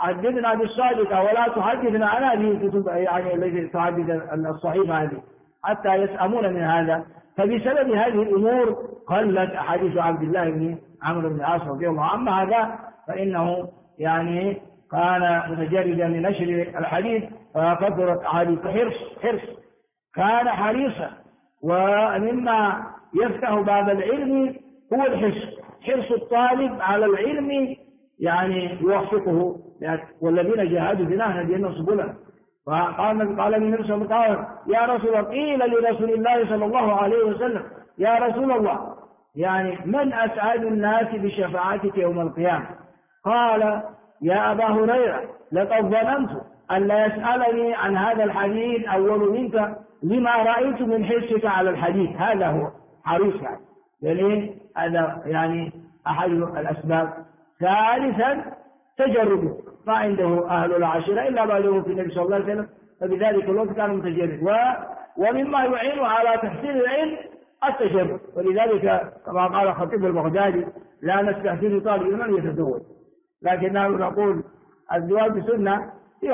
حدثنا بالصادقة ولا تحدثنا عن هذه الكتب يعني التي تحدث الصحيفة هذه، حتى يسأمون من هذا. فبسبب هذه الأمور قلت أحاديث عبد الله بن عمرو بن العاص رضي الله عنه. هذا فإنه يعني كان متجردا لنشر الحديث، فكثرت أحاديث حرص كان حريصا. ومما يفتح باب العلم هو حرص الطالب على العلم، يعني يوفقه. والذين جاهدوا فينا هديناهم سبلنا. قال النبي صلى الله عليه وسلم يا رسول الله، قيل لرسول الله صلى الله عليه وسلم يا رسول الله يعني من أسعد الناس بشفاعتك يوم القيامة؟ قال يا أبا هريرة لقد ظننت أن لا يسألني عن هذا الحديث أول منك لما رأيت من حرصك على الحديث. هذا هو حريص يعني هذا يعني أحد الأسباب. ثالثا تجربه، ما عنده أهل العشيرة إلا بعده في النبي صلى الله عليه وسلم، فبذلك الوقت كان متجرد. ومما يعين على تحصيل العلم التجرب. ولذلك كما قال خطيب البغدادي لا نستحسن طالب من يتزوج، لكننا نقول الزواج بسنة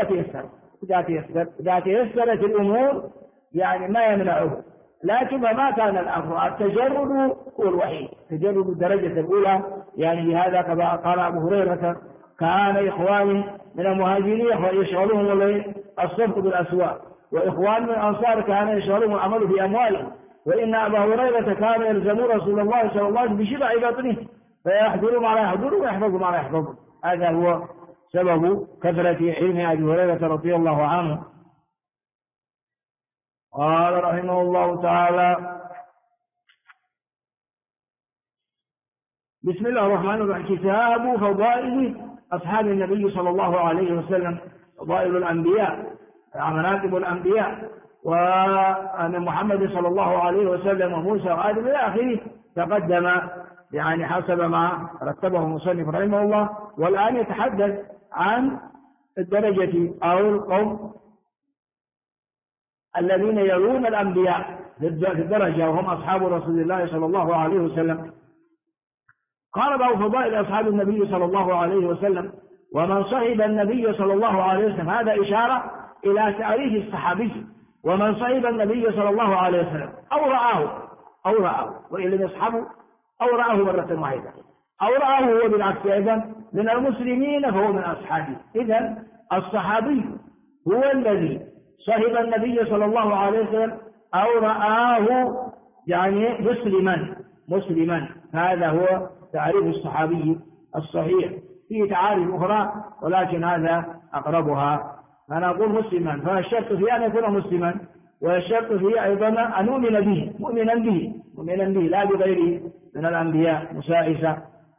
إذا تيسرت الأمور يعني ما يمنعه. لكن ما كان الأمر التجرد هو الوحيد، تجرد الدرجة الأولى. يعني لهذا كما قال أبو هريرة كان إخواني من المهاجرين يشغلهم الصدق بالأسواق، وإخوان من الأنصار كان يشغلهم العمل في أموالهم. وإن أبا هريرة كان يلزم رسول الله صلى الله عليه وسلم بشبع بطنه، فيحضر ما لا يحضر ويحفظ ما لا يحفظ. هذا هو سبب كثرة علم أبي هريرة رضي الله عنه. قال رحمه الله تعالى بسم الله الرحمن الرحيم كتاب فضائل أصحاب النبي صلى الله عليه وسلم، فضائل الأنبياء، مناقب الأنبياء، وأن محمد صلى الله عليه وسلم وموسى وآدم إلى آخره تقدم يعني حسب ما رتبه المصنف رحمه الله. والآن يتحدث عن الدرجة أو القوم الذين يرون الأنبياء في الدرجة وهم أصحاب رسول الله صلى الله عليه وسلم. قال باب فضائل أصحاب النبي صلى الله عليه وسلم ومن صحب النبي صلى الله عليه وسلم. هذا إشارة إلى تعريف الصحابي. ومن صحب النبي صلى الله عليه وسلم أو رآه وإن لم يصحبه أو رآه مرة واحدة أو رآه هو بالعكس أيضا من المسلمين فهو من أصحابه. إذن الصحابي هو الذي صحب النبي صلى الله عليه وسلم أو رآه يعني مسلما. هذا هو تعريف الصحابي الصحيح. فيه تعاريف أخرى ولكن هذا أقربها. أنا أقول مسلما، فالشرط فيه أن يكون مسلما، والشرط فيه أيضا أن نؤمن به مؤمنا به لا بغيره من الأنبياء مسائسة.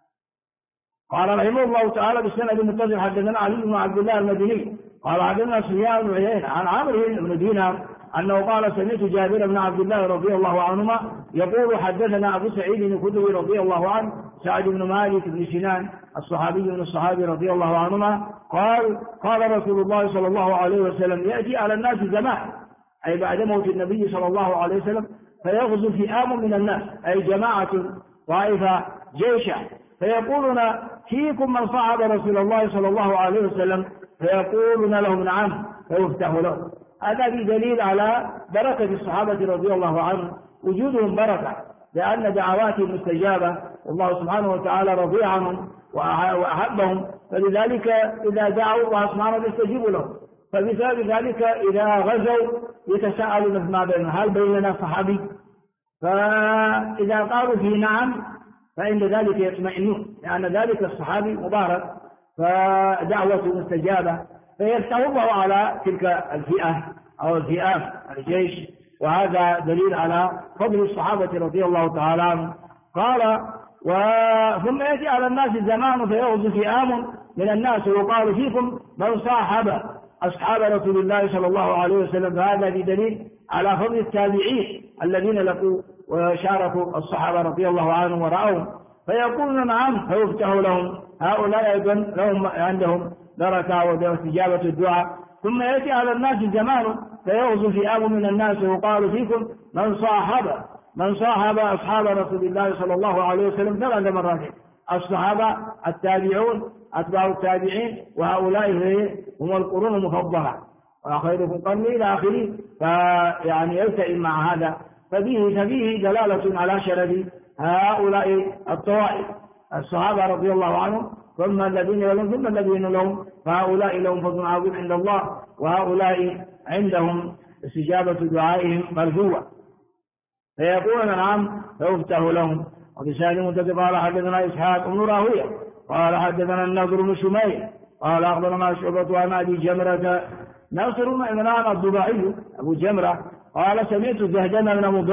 قال رحمه الله تعالى بالسند المتصل حدثنا علي بن عبد الله المدني قال حدثنا سفيان بن عيينة عن عمرو بن دينار أنه قال سمعت جابر بن عبد الله رضي الله عنهما يقول حدثنا أبو سعيد الخدري رضي الله عنه سعد بن مالك بن سنان الصحابي من الصحابي رضي الله عنهما قال رسول الله صلى الله عليه وسلم يأتي على الناس زمان أي بعد موت النبي صلى الله عليه وسلم فيغزو فئام من الناس أي جماعة طائفة جيشا فيقولون فيكم من صعد رسول الله صلى الله عليه وسلم فيقولون لهم نعم فيفتح له. هذا دليل على بركة الصحابة رضي الله عنهم، وجودهم بركة لأن دعواتهم مستجابة والله سبحانه وتعالى رضي عنهم وأحبهم، فلذلك إذا دعوا الله سبحانه يستجيب لهم. فبسبب ذلك إذا غزوا يتساءلون ما بينهم هل بيننا صحابي؟ فإذا قالوا فيه نعم فعند ذلك يطمئنون لأن ذلك الصحابي مبارك فدعوته مستجابة فيفتح الله على تلك الفئة أو الفئام الجيش. وهذا دليل على فضل الصحابة رضي الله تعالى عنهم. قال ثم يأتي على الناس الزمان فيغزو فئام من الناس وقالوا فيكم من صاحب أصحاب رسول الله صلى الله عليه وسلم. فهذا دليل على فضل التابعين الذين لقوا وشاركوا الصحابة رضي الله عنهم ورأوهم فيقولون نعم فيفتح لهم. هؤلاء أيضا لهم عندهم بركة واستجابة الدعاء. ثم يأتي على الناس زمان فيغزو فئام من الناس وقالوا فيكم من صاحب أصحاب رسول الله صلى الله عليه وسلم 3 مرات. الصحابة التابعون أتباع التابعين، وهؤلاء هم القرون المفضلة، وخيركم قرني إلى آخره. فيعني يلتئم مع هذا، ففيه دلالة على شرف هؤلاء الطوائف، الصحابة رضي الله عنهم، ثم الذين يلون ثم الذين لهم، فهؤلاء لهم فضل عظيم عند الله، وهؤلاء عندهم استجابة دعائهم مرجوة. فيقولون نعم فيفتح لهم. وبسند منتدب قال حدثنا إسحاق بن راهويه قال حدثنا النضر بن شميل قال أخبرنا شعبة عن أبي جمرة ناصر بن عمران الضباعي أبو جمرة قال سمعت زهدان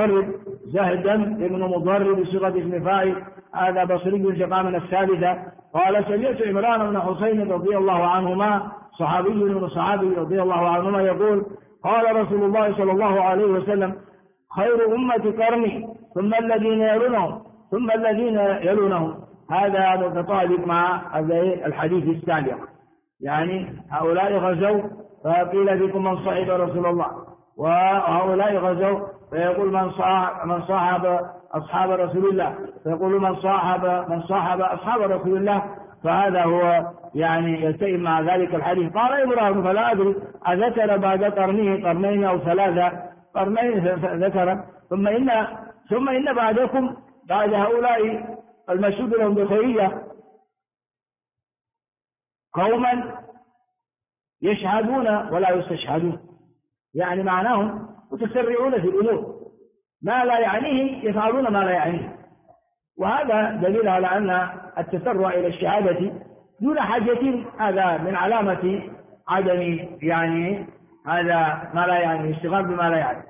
بن مضرب بصيغة اسم فاعل، هذا بصري شقاء من الثالثة. قال سمعت عمران بن حسين رضي الله عنهما صحابي رضي الله عنهما يقول قال رسول الله صلى الله عليه وسلم خير أمة قرني ثم الذين يلونهم ثم الذين يلونهم. هذا متطابق مع الحديث السابق، يعني هؤلاء غزوا فقيل فيكم من صحب رسول الله، وهؤلاء غزوا فيقول من صاحب أصحاب رسول الله، فيقول من صاحب أصحاب رسول الله. فهذا هو يعني يلتئم مع ذلك الحديث. قال إبراهيم فلا أدري أذكر بعد قرنين أو 3 قرنين ذكر ثم إن بعدكم بعد هؤلاء المشهود لهم بخيرية قوما يشهدون ولا يستشهدون، يعني معناهم متسرعون في الأمور، ما لا يعنيه يفعلون ما لا يعنيه. وهذا دليل على أن التسرع إلى الشهادة دون حاجة هذا من علامة عدم يعني هذا ما لا يعني الاشتغال بما لا يعني.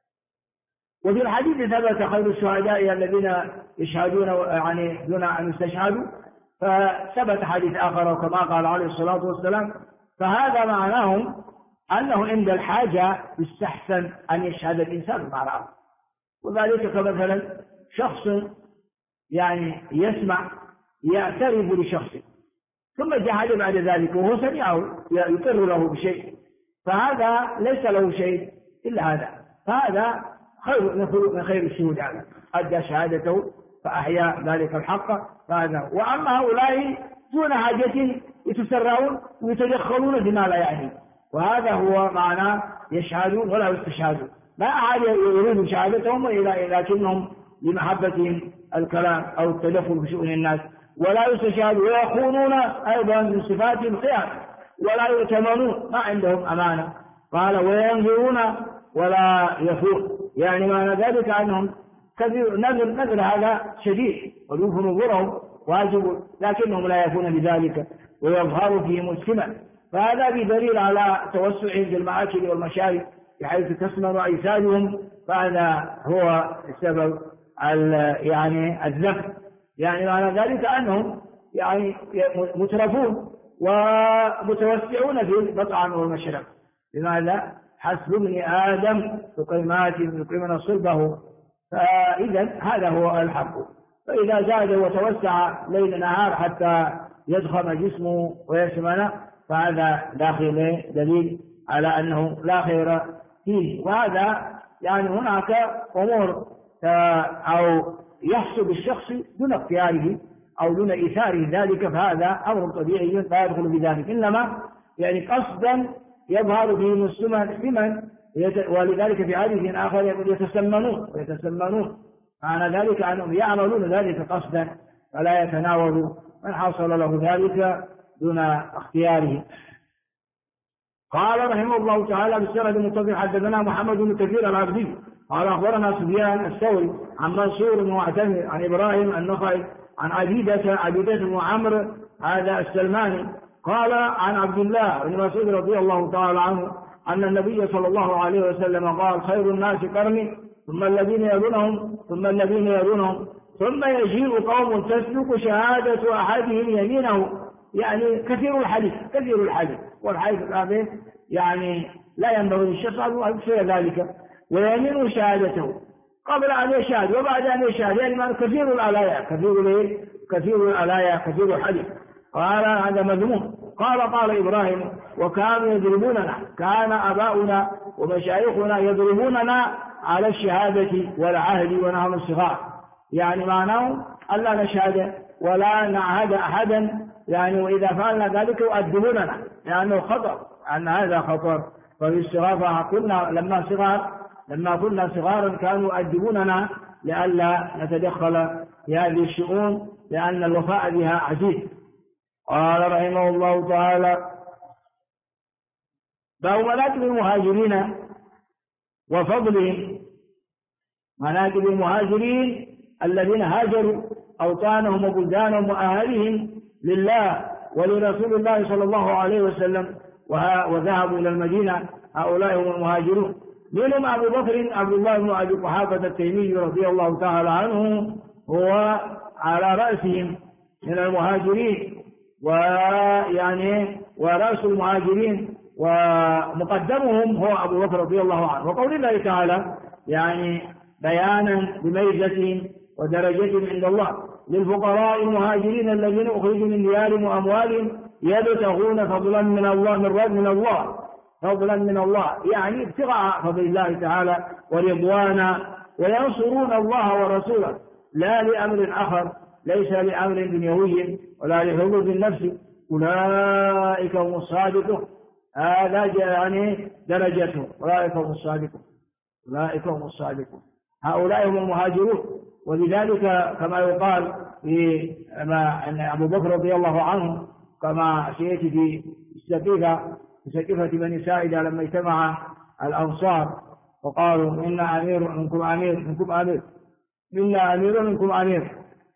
وفي الحديث ثبت خير الشهداء الذين يشهدون يعني دون أن يستشهدوا، فثبت حديث آخر كما قال عليه الصلاة والسلام. فهذا معناه أنه عند الحاجة يستحسن أن يشهد الإنسان مع الآخر، وذلك كمثلا شخص يعني يسمع يعترف لشخص ثم جحد بعد ذلك وهو سمعه يقر له بشيء، فهذا ليس له شيء إلا هذا، فهذا خير من خير الشهود، هذا أدى شهادته فأحيا ذلك الحق. فهذا. وأما هؤلاء دون حاجة يتسرعون ويتدخلون بما لا يعني، وهذا هو معنى يشهدون ولا يستشهدون، لا أحد يريد شهادتهم لكنهم لمحبتهم الكلام أو التدخل في شؤون الناس، ولا يستشهدون ويخونون أيضا من صفاتهم خيانة، ولا يؤتمنون ما عندهم أمانة. قال وينظرون ولا يفور، يعني معنى ذلك أنهم كثير نذر هذا شديد ويوفوا نظرهم واجب، لكنهم لا يكون بذلك ويظهر فيهم السمع. فهذا بدليل على توسعهم في المآكل والمشارب بحيث تسمن أجسادهم، فهذا هو السبب يعني الذبح. يعني معنى ذلك أنهم يعني مترفون ومتوسعون في المطعم والمشرب. لماذا؟ حسب ابن آدم لقيمات يقيمون صلبه، فإذا هذا هو الحق. فإذا زاد وتوسع ليل نهار حتى يضخم جسمه ويسمن، فهذا داخل دليل على أنه لا خير فيه. وهذا يعني هناك أمور أو يحصل بالشخص دون اختياره أو دون إيثاره ذلك، فهذا أمر طبيعي لا يدخل بذلك، إنما يعني قصدا يظهر فيه السمن لمن، ولذلك في حديث آخر يقول يتسمنون، معنى ذلك أنهم يعملون ذلك قصدا فلا يتناول من حصل له ذلك دون اختياره. قال رحمه الله تعالى بالسند المتصل حدثنا محمد بن كثير العبدي قال أخبرنا سفيان الثوري عن منصور بن معتمر عن إبراهيم النخعي عن عبيدة بن عمرو هذا السلماني قال عن عبد الله بن مسعود رضي الله تعالى عنه أن النبي صلى الله عليه وسلم قال خير الناس قرني ثم الذين يلونهم ثم الذين يلونهم ثم يجيء قوم تسلك شهادة أحدهم يمينه، يعني كثير الحديث والحديث هذا يعني لا ينبغي للشخص أن يكثر ذلك، ويمين شهادته قبل أن يشهد وبعد أن يشهد، يعني كثير العلايا كثير الحديث. قال هذا مذموم. قال إبراهيم وكانوا يضربوننا، كان أباؤنا ومشايخنا يضربوننا على الشهادة والعهد ونحن صغار، يعني معناه ألا نشهد ولا نعهد أحدا يعني وإذا فعلنا ذلك يؤدبوننا لأنه خطر، أن هذا خطر. ففي الصغار كنا لما كنا صغارا كانوا يؤدبوننا لئلا نتدخل في هذه الشؤون، لأن الوفاء بها عزيز. قال رحمه الله تعالى: باب مناكب المهاجرين وفضلهم. مناكب المهاجرين الذين هاجروا أوطانهم وبلدانهم وأهلهم لله ولرسول الله صلى الله عليه وسلم وذهبوا إلى المدينة، هؤلاء هم المهاجرون. منهم أبو بكر عبد الله بن أبي قحافة التيمي رضي الله تعالى عنه، هو على رأسهم من المهاجرين، ويعني ورأس المهاجرين ومقدمهم هو أبو بكر رضي الله عنه. وقول الله تعالى يعني بيانا بميزتهم ودرجتهم عند الله: للفقراء المهاجرين الذين أخرجوا من ديارهم وأموالهم يبتغون فضلا من الله فضلا من الله، يعني ابتغاء فضل الله تعالى ورضوانا، وينصرون الله ورسوله لا لأمر آخر، ليس لأمر دنيوي ولا لحظوظ النفس. أولئك هم الصادقون، هذا يعني درجتهم، أولئك هم الصادقون، هؤلاء هم المهاجرون. ولذلك كما يقال أن أبو بكر رضي الله عنه كما سيأتي في سقيفة بني ساعدة لما اجتمع الأنصار وقالوا: إنا أمير منكم أمير.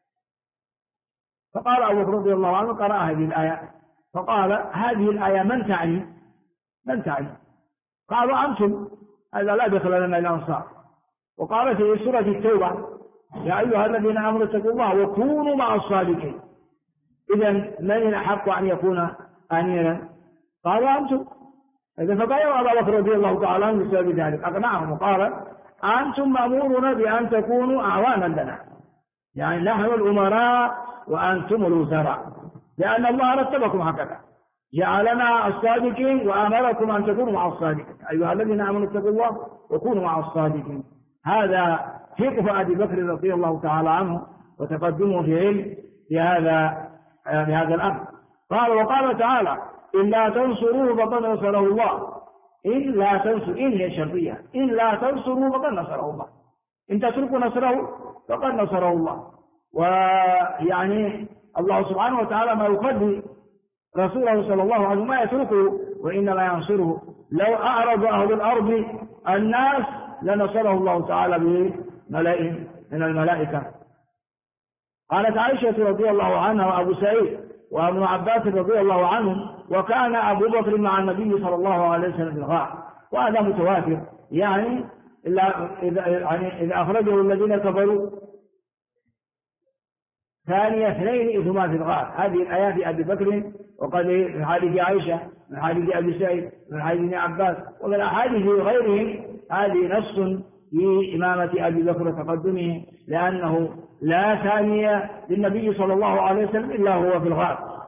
فقال أبو بكر رضي الله عنه: قرأ هذه الآية، فقال: هذه الآية من تعني؟ قالوا: أنتم، هذا لا دخل لنا الأنصار. وقال في سورة التوبة: يا أيها الذين آمنوا اتقوا الله وكونوا مع الصادقين. إذن من الأحق أن يكون أميرا؟ قالوا: أنتم. إذا فبايعوا أبا بكر رضي الله تعالى عنه بسبب ذلك، أقنعهم وقال: أنتم مأمورون بأن تكونوا أعوانا لنا، يعني نحن الأمراء وأنتم الوزراء، لأن الله رتبكم هكذا، جعلنا الصادقين وأمركم أن تكونوا مع الصادقين. أيها الذين آمنوا اتقوا الله وكونوا مع الصادقين. هذا فقه أبي بكر رضي الله تعالى عنه وتقدمه في علم بهذا الأمر. قال: وقال تعالى: إلا تنصروه فقد نصره الله. إن هي شرطية، إن لا تنصروه فقد نصره الله، إن تتركوا نصره فقد نصره الله. ويعني الله سبحانه وتعالى ما يخلي رسوله صلى الله عليه وسلم ما يتركه وإنما ينصره. لو أعرض أهل الأرض الناس لنصره الله تعالى بملئ من الملائكة. قالت عائشة رضي الله عنها وأبو سعيد وابن عباس رضي الله عنهم: وكان أبو بكر مع النبي صلى الله عليه وسلم في الغار. وهذا متواتر، يعني إذا أخرجه الذين كفروا ثاني اثنين إذ هما في الغار. هذه الآيات في أبي بكر، وقد من حديث عائشة، من حديث أبي سعيد، من حديث ابن عباس، ومن أحاديث غيرهم. هذه نص في إمامة أبي بكر وتقدمه، لأنه لا ثانية للنبي صلى الله عليه وسلم إلا هو في الغار.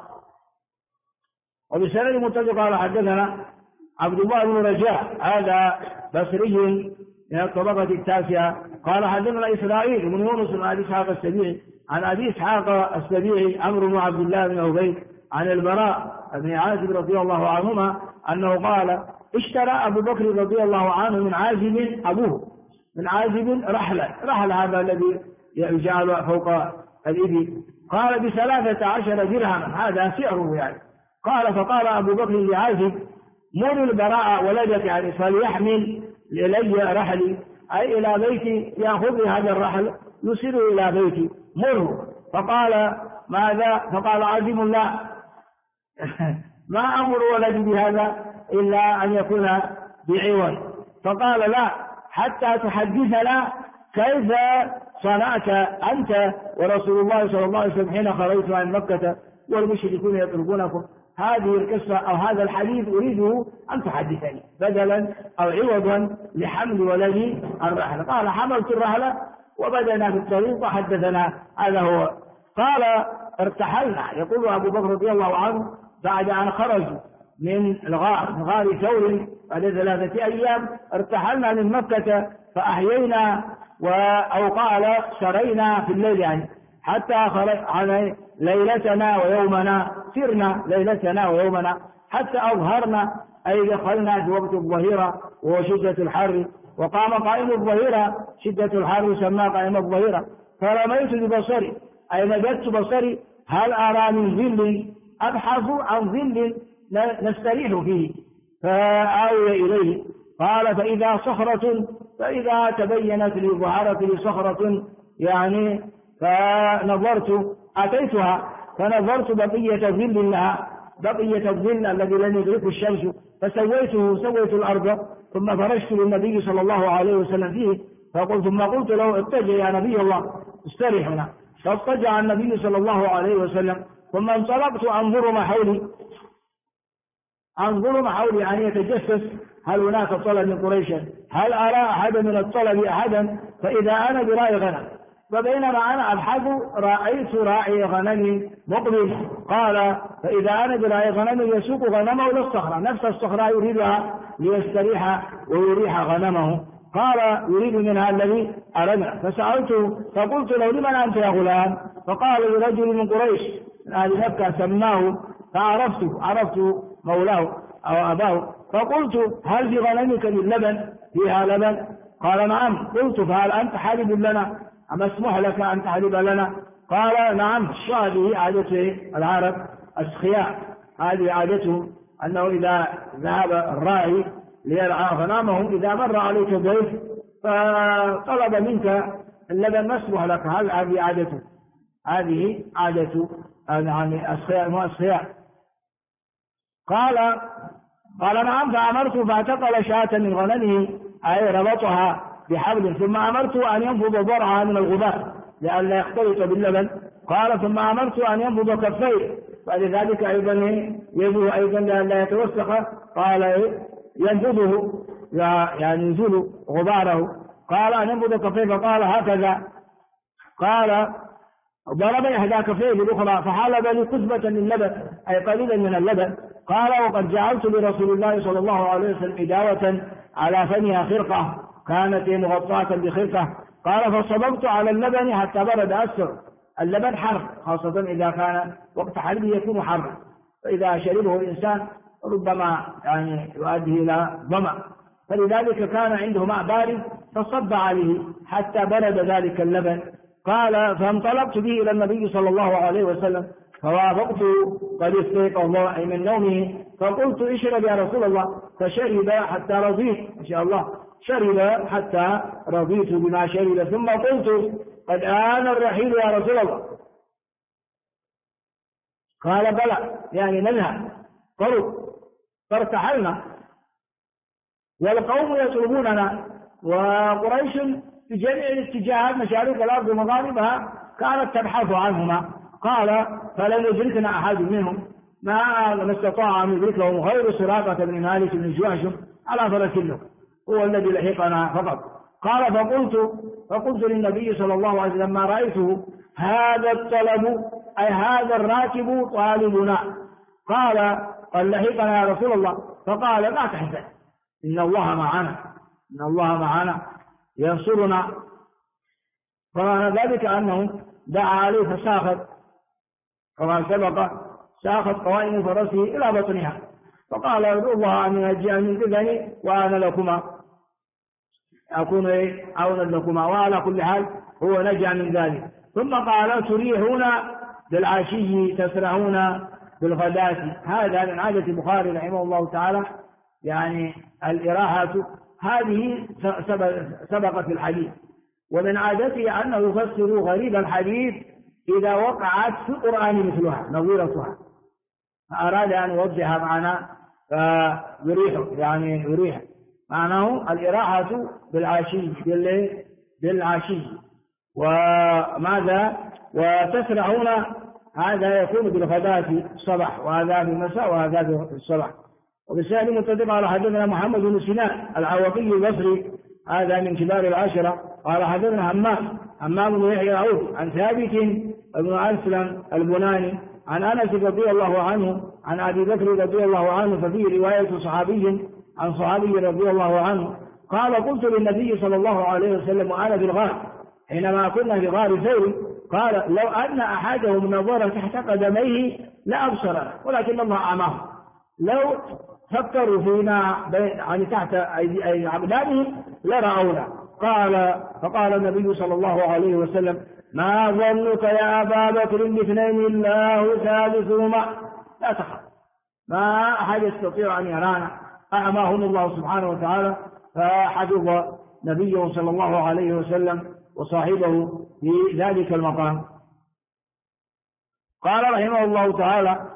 وبسند متفق قال: حدثنا عبد الله بن رجاء، هذا بصري من الطبقة التاسعة، قال: حدثنا إسرائيل بن يونس بن أبي إسحاق السبيعي عن أبي إسحاق السبيعي عمرو بن عبد الله بن عبيد عن البراء بن عازب رضي الله عنهما أنه قال: اشترى أبو بكر رضي الله عنه من عازب أبوه، من عازب رحلة هذا الذي يجعل فوق الإبل، قال: ب13 درهما، هذا سعره يعني. قال: فقال أبو بكر لعازب: مر البراء ولدك، يعني فليحمل إلي رحلي، أي إلى بيتي، يأخذ هذا الرحل يسير إلى بيتي، مره. فقال: ماذا؟ فقال عازب: لا ما أمر ولدي بهذا إلا أن يكون بعوض. فقال: لا حتى تحدثنا كيف صنعت أنت ورسول الله صلى الله عليه وسلم حين خرجت عن مكة والمشركون يطلبونكم. هذه القصة أو هذا الحديث أريده أن تحدثني بدلا أو عوضا لحمل ولدي الرحلة. قال: حملت الرحلة وبدأنا في الطريق وحدثنا. هذا هو. قال: ارتحلنا، يقول أبو بكر رضي الله عنه، بعد أن خرجوا من غار ثور بعد 3 أيام، ارتحلنا من مكة فأحيينا أو قال سرينا في الليل، يعني حتى خرج ليلتنا ويومنا، سرنا ليلتنا ويومنا حتى أظهرنا، أي دخلنا في وقت الظهيرة وهو شدة الحر، وقام قائم الظهيرة شدة الحر سماه قائم الظهيرة، فرميت ببصري أي مددت بصري هل أرى من ظل، أبحث عن ظل نستريح فيه، فآوي إليه قال فإذا صخرة، فإذا تبينت لي ظهرت لي صخرة يعني، فنظرت أتيتها فنظرت بقية ظل لها، بقية الظل الذي لم يدركه الشمس، سويت الأرض ثم فرشت للنبي صلى الله عليه وسلم فيه، ثم قلت له اتجه يا نبي الله استرح هنا، فاضطجع النبي صلى الله عليه وسلم، ثم انطلقت أنظر ما حولي يعني يتجسس هل هناك طلب من قريش، هل أرى أحدا من الطلب أحدا، فإذا أنا براعي غنم، فبينما أنا أبحث رأيت راعي غنم مقبل، قال فإذا أنا براعي غنم يسوق غنمه إلى الصخرة، نفس الصخرة يريدها ليستريح ويريح غنمه، قال يريد منها الذي أردنا، فسألته فقلت له لمن أنت يا غلام، فقال لرجل من قريش من أهل مكة سماه، عرفت مولاه أو أباه، فقلت هل في غنمك من لبن، فيها لبن؟ قال نعم. قلت فهل أنت حالب لنا، أم اسمح لك أن تحلب لنا؟ قال نعم. هذه عادة العرب السخياء، هذه عادتهم أنه إذا ذهب الراعي ليرعى غنمه إذا مر عليك ضيف فطلب منك اللبن مسموح لك، هل هذه عادته؟ هذه عادة يعني السخياء. قال نعم. فأمرت فاعتقل شاة من غنمه أي ربطها بحبل، ثم أمرت أن ينفض ضرعها من الغبار لئلا يختلط باللبن، قال ثم أمرت أن ينفض كفيه، فلذلك أيضا يده أيضا لئلا يتوسخ، قال ينفضه يعني يزول غباره، قال أن ينفض كفيه، فقال هكذا، قال ضرب إحدى كفيه بالأخرى فحلب لي كثبة من اللبن أي قليلا من اللبن، قال وقد جعلت لرسول الله صلى الله عليه وسلم إداوة على فمها خرقة كانت مغطاة بخرقة، قال فصببت على اللبن حتى برد أسر، اللبن حر خاصة إذا كان وقت حلبه يكون حر، فإذا شربه الإنسان ربما يعني يؤدي إلى ظمأ، فلذلك كان عنده ماء بارد فصب عليه حتى برد ذلك اللبن، قال فانطلقت به إلى النبي صلى الله عليه وسلم فوافقته قد استيقظ أي من نومه، فقلت اشرب يا رسول الله، فشرب حتى رضيت، إن شاء الله شرب حتى رضيت بما شرب، ثم قلت قد آن الرحيل يا رسول الله، قال بلى يعني نذهب، فارتحلنا والقوم يطلبوننا، وقريش في جميع الاتجاهات مشارق الأرض ومغاربها كانت تبحث عنهما، قال فلم يدركنا أحد منهم ما استطاع أن يدركهم غير سراقة بن مالك بن جواشم على فرس له، هو الذي لحقنا فقط، قال فقلت للنبي صلى الله عليه وسلم لما رأيته هذا الطلب أي هذا الراكب طالبنا، قال لحقنا يا رسول الله، فقال لا تحزن إن الله معنا ينصرنا، فمعنى ذلك أنه دعا عليه فساخت كما سبق، ساخت قوائم فرسه إلى بطنها، فقال ادعوا الله أن ينجي من إذني وأنا لكما أكون عونا لكما، وعلى كل حال هو نجا من ذلك، ثم قال تريحون بالعشي تسرحون بالغداة، هذا من عادة البخاري رحمه الله تعالى، يعني الإراحة هذه سبقت في الحديث، ومن عادته أنه يفسر غريب الحديث إذا وقعت في القرآن مثلها نظيرتها، فأراد أن يوضح معنى يريح معناه الإراحة بالعشي وماذا وتسرحون، هذا يكون بالغداة الصباح، وهذا في المساء وهذا في الصباح. وبالسائل متفق على حدثنا محمد بن سنان العوقي البصري هذا من كبار العشرة، قال حدثنا همام بن يحيى العوفي عن ثابت بن أسلم البناني عن أنس رضي الله عنه عن أبي بكر رضي الله عنه، ففيه رواية صحابي عن صحابي رضي الله عنه قال قلت للنبي صلى الله عليه وسلم وأنا في الغار حينما كنا في غار ثور، قال لو أن أحدهم نظر تحت قدميه لأبصر، ولكن الله أعماهم. لو فكروا فينا يعني تحت أيدي أقدامهم لرأونا. فقال النبي صلى الله عليه وسلم: ما ظنك يا أبا بكر باثنين الله ثالثهما؟ لا تخف، ما أحد يستطيع أن يرانا. أعماهم الله سبحانه وتعالى، فحفظ نبيه صلى الله عليه وسلم وصاحبه في ذلك المقام. قال رحمه الله تعالى: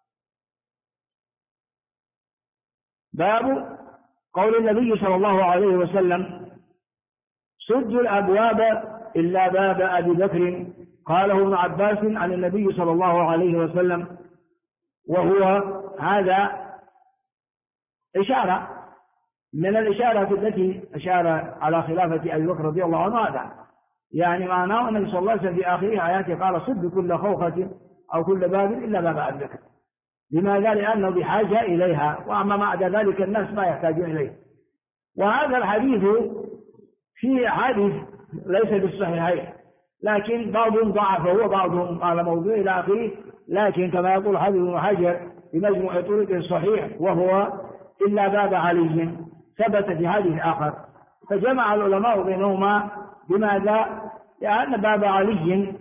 باب قول النبي صلى الله عليه وسلم: سدوا الأبواب إلا باب أبي بكر. قاله ابن عباس عن النبي صلى الله عليه وسلم، وهو هذا إشارة من الإشارة التي أشار على خلافة أبي بكر رضي الله عنه. هذا يعني معناه أن النبي صلى الله عليه وسلم في آخر آياته قال: سد كل خوخة أو كل باب إلا باب أبي بكر. لماذا؟ لأنه بحاجة إليها، وأما بعد ذلك الناس ما يحتاجون إليه. وهذا الحديث في حديث ليس بالصحيحين، لكن بعضهم ضعفه وبعضهم قال موضوع إلى آخره، لكن كما يقول حافظ ابن حجر في مجموع طرق الصحيح وهو إلا باب علي، ثبت في حديث آخر. فجمع العلماء بينهما. بماذا؟ لأن باب علي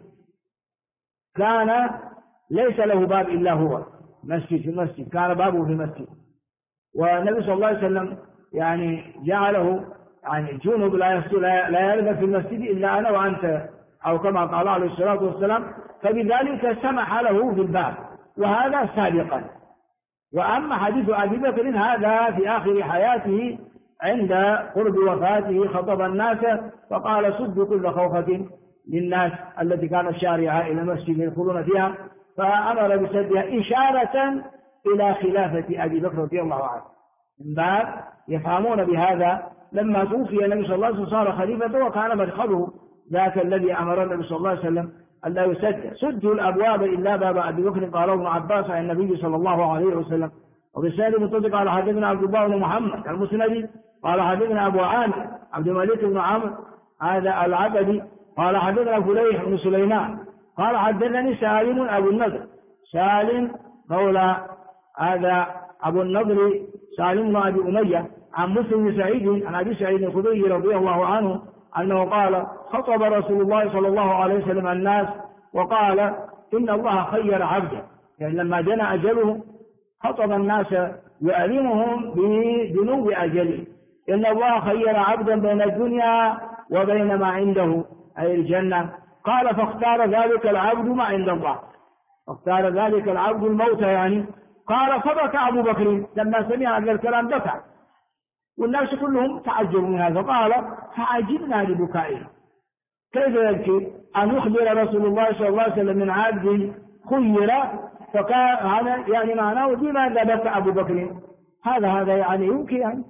كان ليس له باب إلا هو مسجد، في المسجد كان بابه في المسجد، والنبي صلى الله عليه وسلم يعني جعله يعني الجنوب لا يرد في المسجد إلا أنا وأنت، أو كما قال عليه الصلاة والسلام، فبذلك سمح له في الباب، وهذا سابقا. وأما حديث أبي بكر هذا في آخر حياته عند قرب وفاته خطب الناس فقال: سد كل خوخة للناس التي كانت شارعة إلى المسجد يدخلون فيها، فأمر بسدها إشارة إلى خلافة أبي بكر رضي الله عنه. من باب يفهمون بهذا لما توفي النبي صلى الله عليه وسلم صار خليفة، وكان مدخله ذاك الذي أمر النبي صلى الله عليه وسلم أن لا يسد: سدوا الأبواب إلا باب أبي بكر. قال ابن عباس عن النبي صلى الله عليه وسلم. وبالسند المتصل قال: حدثنا عبد الله بن محمد المسندي قال: حدثنا أبو عامر عبد الملك بن عمرو هذا العبدي قال: حدثنا فليح بن سليمان قال: حدثني سالم أبو النضر. سالم مولى هذا أبو النضر سالم بن أبي أمية عن مسلم بن سعيد عن أبي سعيد الخدري رضي الله عنه أنه قال: خطب رسول الله صلى الله عليه وسلم الناس وقال: إن الله خير عبده. يعني لما جنى أجله خطب الناس يعلمهم بدنو أجله. إن الله خير عبدا بين الدنيا وبين ما عنده، أي الجنة. قال: فاختار ذلك العبد ما عند الله. اختار ذلك العبد الموت يعني. قال: فبكى أبو بكر لما سمع هذا الكلام، بكى، والناس كلهم تعجبوا من هذا. قال: فعجبنا لبكائه. كيف يبكي؟ أن يخبر رسول الله صلى الله عليه وسلم من عبد خير، فكان هذا يعني معناه لماذا بكى أبو بكر؟ هذا يعني يمكن يعني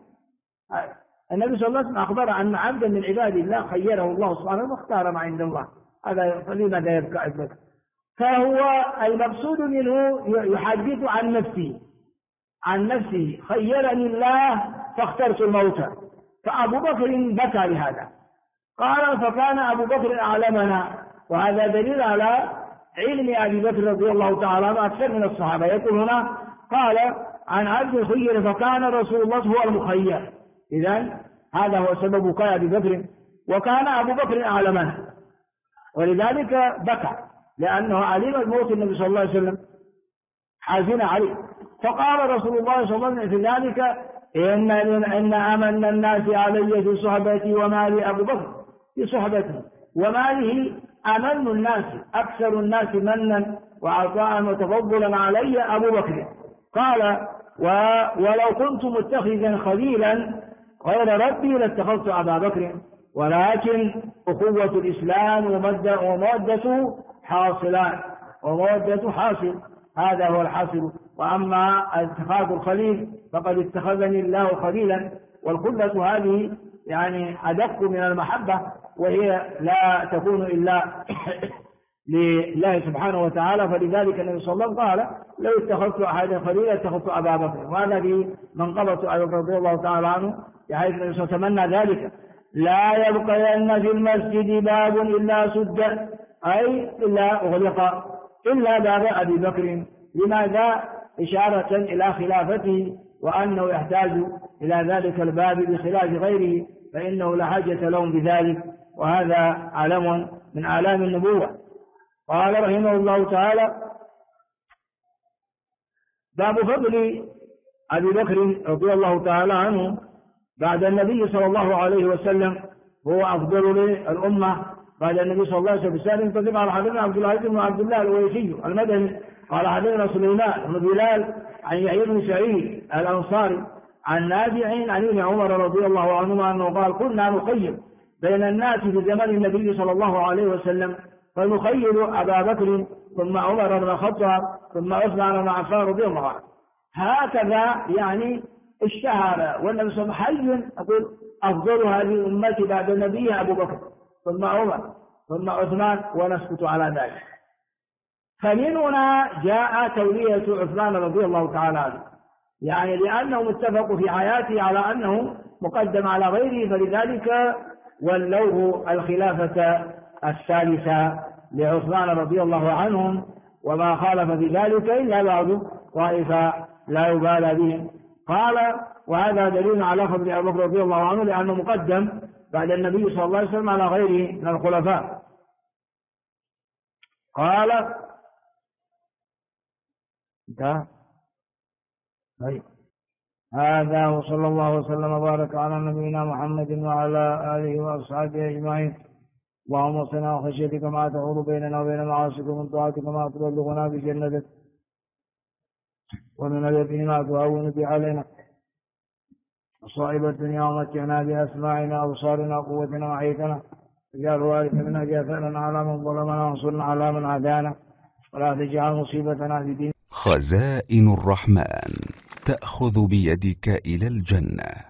النبي صلى الله عليه وسلم أخبر أن عبدا من عباد الله خيره الله سبحانه واختار ما عند الله، هذا لماذا يبكى أبو بكر؟ فهو المقصود منه يحدث عن نفسه خيرني الله فاخترت الموت. فأبو بكر بكى لهذا. قال: فكان أبو بكر أعلمنا. وهذا دليل على علم أبي بكر رضي الله تعالى عنه أكثر من الصحابة. يقول هنا قال عن عبد الخير فكان رسول الله هو المخير. إذن هذا هو سبب بكاء أبي بكر، وكان أبو بكر أعلمنا، ولذلك بكى لأنه علم الموت النبي صلى الله عليه وسلم، حزن عليه. فقال رسول الله صلى الله عليه وسلم في ذلك: إن أمن الناس علي في صحبتي ومالي أبو بكر في صحبته، وماله أمن الناس أكثر الناس منا وعطاء وتفضلا علي أبو بكر. قال: ولو كنت متخذا خليلا غير ربي لاتخذت أبا بكر، ولكن أخوة الإسلام ومودته حاصلان، ومودته حاصل، هذا هو الحاصل. وأما اتخاذ الخليل فقد اتخذني الله خليلا، والخلة هذه يعني أدق من المحبة، وهي لا تكون إلا لله سبحانه وتعالى. فلذلك النبي صلى الله عليه وسلم قال: لو اتخذت أحدا خليلا اتخذت أبا بكر. وهذا في منقبة أبي بكر رضي الله تعالى عنه، بحيث النبي صلى الله عليه وسلم تمنى ذلك: لا يبقين في المسجد باب إلا سد أي إلا أغلق إلا باب أبي بكر. لماذا؟ إشارة إلى خلافته وأنه يحتاج إلى ذلك الباب بخلاف غيره، فإنه لا حاجة لهم بذلك، وهذا علم من أعلام النبوة. قال رحمه الله تعالى: باب فضل أبي بكر رضي الله تعالى عنه بعد النبي صلى الله عليه وسلم، هو أفضل للأمة بعد النبي صلى الله عليه وسلم. فقال على حدثنا عبد العزيز بن عبد الله الأويسي المدني قال حدثنا سليمان بن بلال عن يحيى بن سعيد الأنصاري عن نافع عن ابن عمر رضي الله عنهما أنه قال: كنا نخير بين الناس في زمن النبي صلى الله عليه وسلم، فنخير أبا بكر ثم عمر بن الخطاب ثم عثمان بن عفان رضي الله عنه. هكذا يعني اشتهر، والنبي صلى الله عليه وسلم يقول: أفضل هذه الأمة بعد النبي أبو بكر ثم عمر ثم عثمان، ونسكت على ذلك. فمن هنا جاء تولية عثمان رضي الله تعالى عنه، يعني لأنهم اتفقوا في حياته على أنه مقدم على غيره، فلذلك ولوه الخلافة الثالثة لعثمان رضي الله عنهم، وما خالف في ذلك إلا بعض طائفة لا يبالى بهم. قال: وهذا دليل على فضل أبي بكر رضي الله عنه لأنه مقدم بعد النبي صلى الله عليه وسلم على غيره من الخلفاء. قال: هذا وصلى الله وسلم وبارك على نبينا محمد وعلى آله وأصحابه أجمعين. اللهم اصلنا وخشيتك ما تحول بيننا وبين معاصيك، ومن طاعتك ما تبلغنا بجنتك، ومن اليقين ما تهون به علينا مصائب الدنيا، ومتعنا بأسماعنا وأبصارنا وقوتنا وحيتنا، اجعل وارث منا جاثرنا على من ظلمنا، وانصرنا على من عادانا، ولا تجعل مصيبتنا في ديننا. خزائن الرحمن تأخذ بيدك إلى الجنة.